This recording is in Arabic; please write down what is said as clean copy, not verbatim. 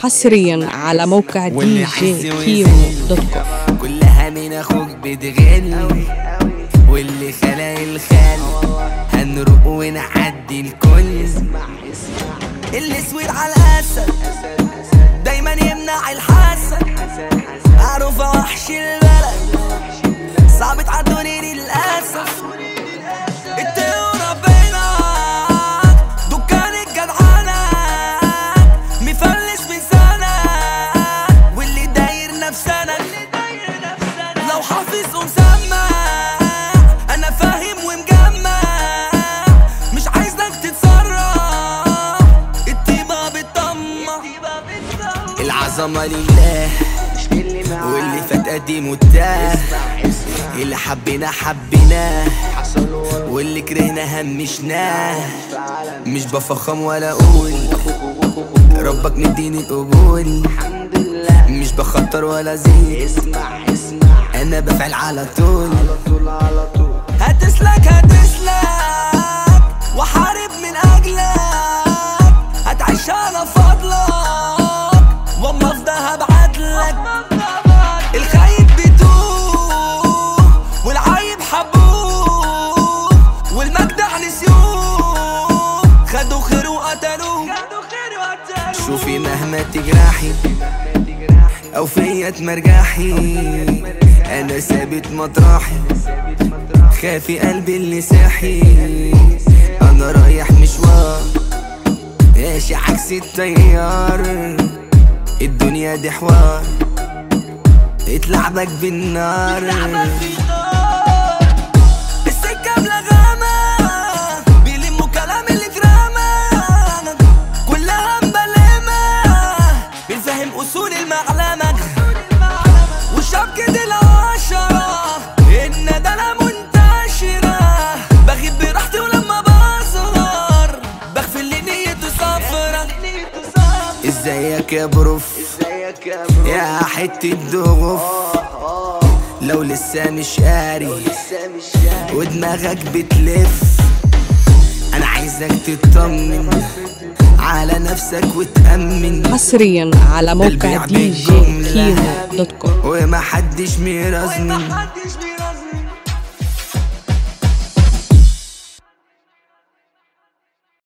حصريا على موقع دي جي كيمو دوت كوم. كلها من اخوك بتغني واللي خلق الخال هنروق ونعدي الكل. الاسود على الاسد دايما يمنع الحسد، معروفة وحش البلد صعب تعدوني للاسف. اتقوا ربنا دكان الجدعانة مفلس من سنة واللي داير نفسنا لو حافظ ومسمع انا فاهم ومجمع مش عايزك تتسرع الطيبة بتطمع. العظمة لله واللي فات قديم وتاه، اللي حبينا حبيناه واللي كرهنا همشناه. مش بفخم ولا اقول ربك مديني القبول، مش بخطر ولا زيد انا بفعل على طول. هتسلك وحارب من اجلك، هتعيش على فضلك واما افضى هبعتلك. الخايب بتوه والعايب حبوه والمجدع نسيوه خدوا خير وقتلوه. شوفي مهما تجرحي او فيا تمرجحي انا ثابت مطرحي، خافي قلبي اللي ساحي. انا رايح مشوار ماشي عكس التيار، الدنيا دي حوار اتلعبك بالنار. السكة بلغامة بيلموا كلام اللي اترمى كلها مبلمة بنفهم اصول المعلمة والشبكة دي العشرة الندالة منتشرة. بغيب براحتي ولما بظهر بخفي اللي نيته صفرة. ازيك يا بروف يا حتة ضغف، لو لسه مش قاري ودماغك بتلف انا عايزك تطمن على نفسك وتأمن. حصريا على موقع دي جي كيمو دوت كوم. ومحدش ميرزني